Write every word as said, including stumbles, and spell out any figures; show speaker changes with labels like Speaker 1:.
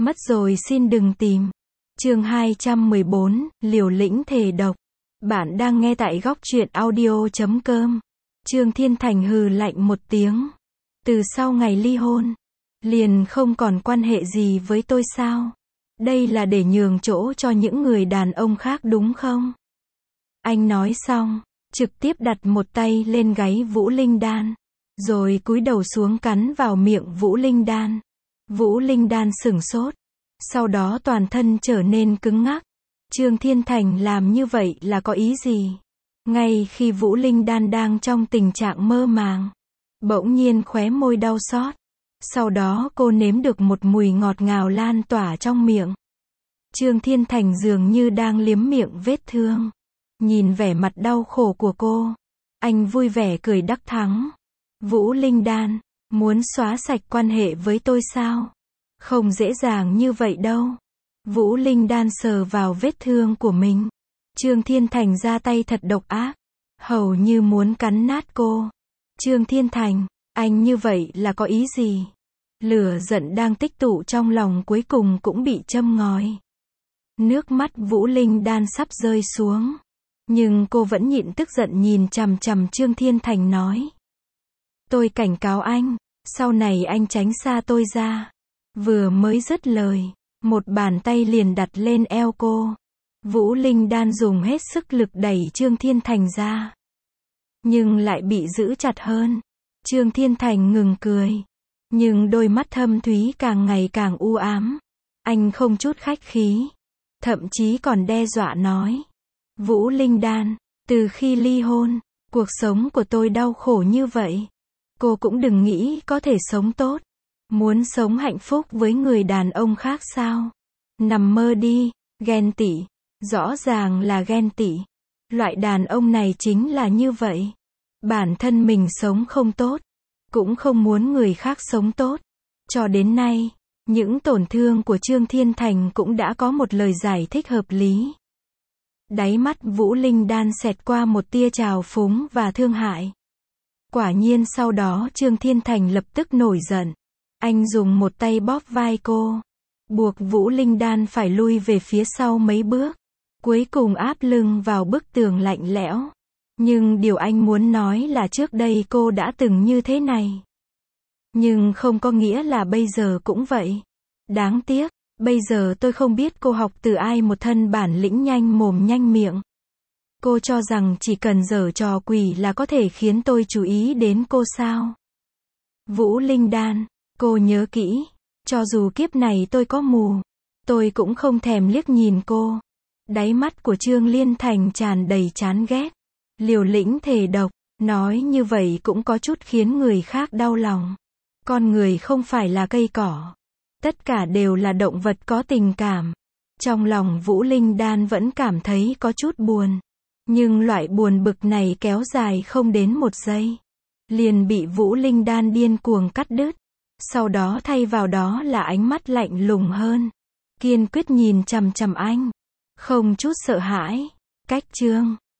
Speaker 1: Mất rồi xin đừng tìm. Chương hai trăm mười bốn, liều lĩnh thề độc. Bạn đang nghe tại góc truyện audio chấm com. Trương Thiên Thành hừ lạnh một tiếng. Từ sau ngày ly hôn, liền không còn quan hệ gì với tôi sao? Đây là để nhường chỗ cho những người đàn ông khác đúng không? Anh nói xong, trực tiếp đặt một tay lên gáy Vũ Linh Đan, rồi cúi đầu xuống cắn vào miệng Vũ Linh Đan. Vũ Linh Đan sửng sốt, sau đó toàn thân trở nên cứng ngắc. Trương Thiên Thành làm như vậy là có ý gì? Ngay khi Vũ Linh Đan đang trong tình trạng mơ màng, bỗng nhiên khóe môi đau xót. Sau đó cô nếm được một mùi ngọt ngào lan tỏa trong miệng. Trương Thiên Thành dường như đang liếm miệng vết thương. Nhìn vẻ mặt đau khổ của cô, anh vui vẻ cười đắc thắng. Vũ Linh Đan, muốn xóa sạch quan hệ với tôi sao? Không dễ dàng như vậy đâu. Vũ Linh Đan sờ vào vết thương của mình. Trương Thiên Thành ra tay thật độc ác, hầu như muốn cắn nát cô. Trương Thiên Thành, anh như vậy là có ý gì? Lửa giận đang tích tụ trong lòng cuối cùng cũng bị châm ngòi. Nước mắt Vũ Linh Đan sắp rơi xuống, nhưng cô vẫn nhịn tức giận nhìn chằm chằm Trương Thiên Thành nói. Tôi cảnh cáo anh, sau này anh tránh xa tôi ra. Vừa mới dứt lời, một bàn tay liền đặt lên eo cô. Vũ Linh Đan dùng hết sức lực đẩy Trương Thiên Thành ra, nhưng lại bị giữ chặt hơn. Trương Thiên Thành ngừng cười, nhưng đôi mắt thâm thúy càng ngày càng u ám. Anh không chút khách khí, thậm chí còn đe dọa nói. Vũ Linh Đan, từ khi ly hôn, cuộc sống của tôi đau khổ như vậy. Cô cũng đừng nghĩ có thể sống tốt. Muốn sống hạnh phúc với người đàn ông khác sao? Nằm mơ đi, ghen tị. Rõ ràng là ghen tị. Loại đàn ông này chính là như vậy. Bản thân mình sống không tốt, cũng không muốn người khác sống tốt. Cho đến nay, những tổn thương của Trương Thiên Thành cũng đã có một lời giải thích hợp lý. Đáy mắt Vũ Linh Đan xẹt qua một tia trào phúng và thương hại. Quả nhiên sau đó Trương Thiên Thành lập tức nổi giận. Anh dùng một tay bóp vai cô, buộc Vũ Linh Đan phải lui về phía sau mấy bước, cuối cùng áp lưng vào bức tường lạnh lẽo. Nhưng điều anh muốn nói là trước đây cô đã từng như thế này. Nhưng không có nghĩa là bây giờ cũng vậy. Đáng tiếc, bây giờ tôi không biết cô học từ ai một thân bản lĩnh nhanh mồm nhanh miệng. Cô cho rằng chỉ cần giở trò quỷ là có thể khiến tôi chú ý đến cô sao? Vũ Linh Đan, cô nhớ kỹ, cho dù kiếp này tôi có mù, tôi cũng không thèm liếc nhìn cô. Đáy mắt của Trương Liên Thành tràn đầy chán ghét. Liều lĩnh thề độc, nói như vậy cũng có chút khiến người khác đau lòng. Con người không phải là cây cỏ. Tất cả đều là động vật có tình cảm. Trong lòng Vũ Linh Đan vẫn cảm thấy có chút buồn. Nhưng loại buồn bực này kéo dài không đến một giây, liền bị Vũ Linh Đan điên cuồng cắt đứt. Sau đó thay vào đó là ánh mắt lạnh lùng hơn, kiên quyết nhìn chằm chằm anh, không chút sợ hãi. Cách Trương